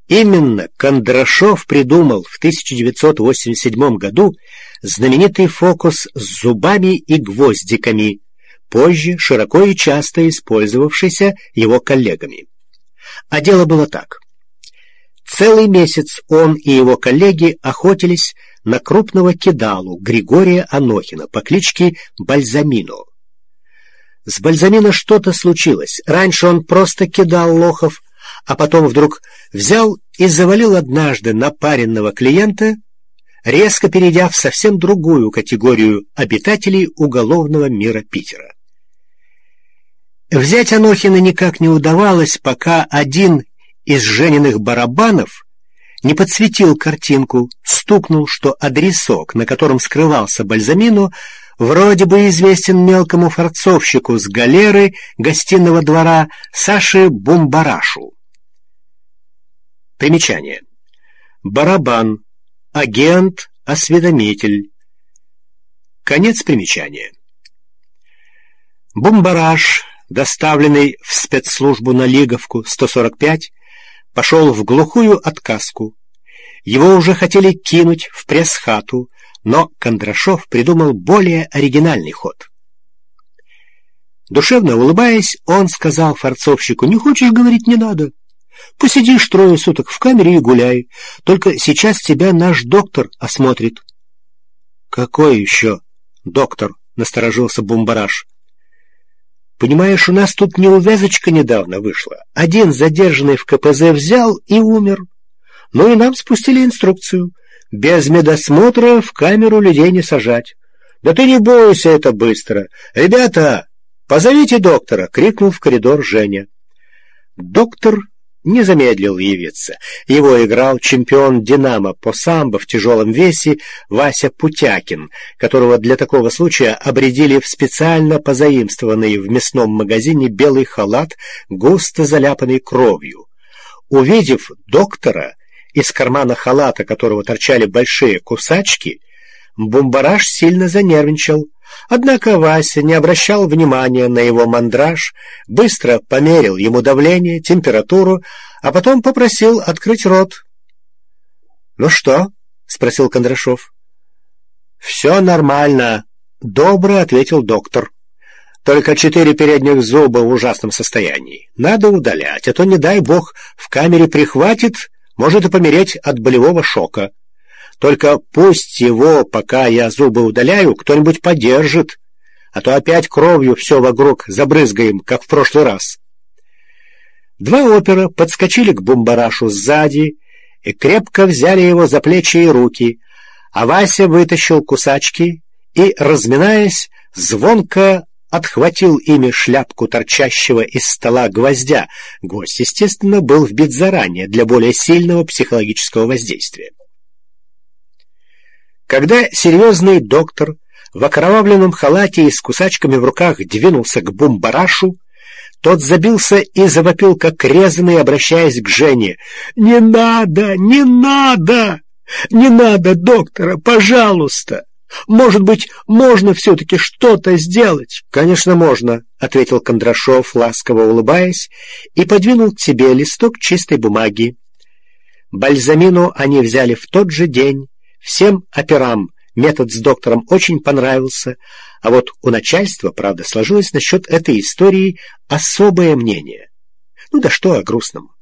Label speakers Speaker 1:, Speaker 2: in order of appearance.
Speaker 1: Именно Кондрашов придумал в 1987 году знаменитый фокус с зубами и гвоздиками, позже широко и часто использовавшийся его коллегами. А дело было так. Целый месяц он и его коллеги охотились на крупного кидалу Григория Анохина по кличке Бальзамино. С Бальзамино что-то случилось. Раньше он просто кидал лохов, а потом вдруг взял и завалил однажды напаренного клиента, резко перейдя в совсем другую категорию обитателей уголовного мира Питера. Взять Анохина никак не удавалось, пока один из Жениных барабанов не подсветил картинку, стукнул, что адресок, на котором скрывался Бальзамино, вроде бы известен мелкому форцовщику с галеры гостиного двора Саше Бумбарашу. Примечание. Барабан. Агент, осведомитель. Конец примечания. Бумбараш, доставленный в спецслужбу на Лиговку 145, пошел в глухую отказку. Его уже хотели кинуть в пресс-хату, но Кондрашов придумал более оригинальный ход. Душевно улыбаясь, он сказал форцовщику: «Не хочешь говорить, не надо. Посидишь 3 суток в камере и гуляй. Только сейчас тебя наш доктор осмотрит». «Какой еще доктор?» — насторожился Бумбараш. «Понимаешь, у нас тут неувязочка недавно вышла. Один задержанный в КПЗ взял и умер. Ну и нам спустили инструкцию: без медосмотра в камеру людей не сажать». «Да ты не бойся, это быстро. Ребята, позовите доктора!» — крикнул в коридор Женя. Доктор не замедлил явиться. Его играл чемпион «Динамо» по самбо в тяжелом весе Вася Путякин, которого для такого случая обрядили в специально позаимствованный в мясном магазине белый халат, густо заляпанный кровью. Увидев доктора, из кармана халата которого торчали большие кусачки, Бумбараш сильно занервничал. Однако Вася не обращал внимания на его мандраж, быстро померил ему давление, температуру, а потом попросил открыть рот. «Ну что?» — спросил Кондрашов. «Все нормально», — добро ответил доктор. «Только 4 передних зуба в ужасном состоянии. Надо удалять, а то, не дай бог, в камере прихватит, может и помереть от болевого шока. Только пусть его, пока я зубы удаляю, кто-нибудь подержит, а то опять кровью все вокруг забрызгаем, как в прошлый раз». 2 опера подскочили к Бумбарашу сзади и крепко взяли его за плечи и руки, а Вася вытащил кусачки и, разминаясь, звонко отхватил ими шляпку торчащего из стола гвоздя. Гвоздь, естественно, был вбит заранее для более сильного психологического воздействия. Когда серьезный доктор в окровавленном халате и с кусачками в руках двинулся к Бумбарашу, тот забился и завопил, как резаный, обращаясь к Жене: «Не надо! Не надо! Не надо доктора! Пожалуйста! Может быть, можно все-таки что-то сделать?» «Конечно, можно», — ответил Кондрашов, ласково улыбаясь, и подвинул к себе листок чистой бумаги. Бальзамино они взяли в тот же день. Всем операм метод с доктором очень понравился, а вот у начальства, правда, сложилось насчет этой истории особое мнение. Ну да что о грустном.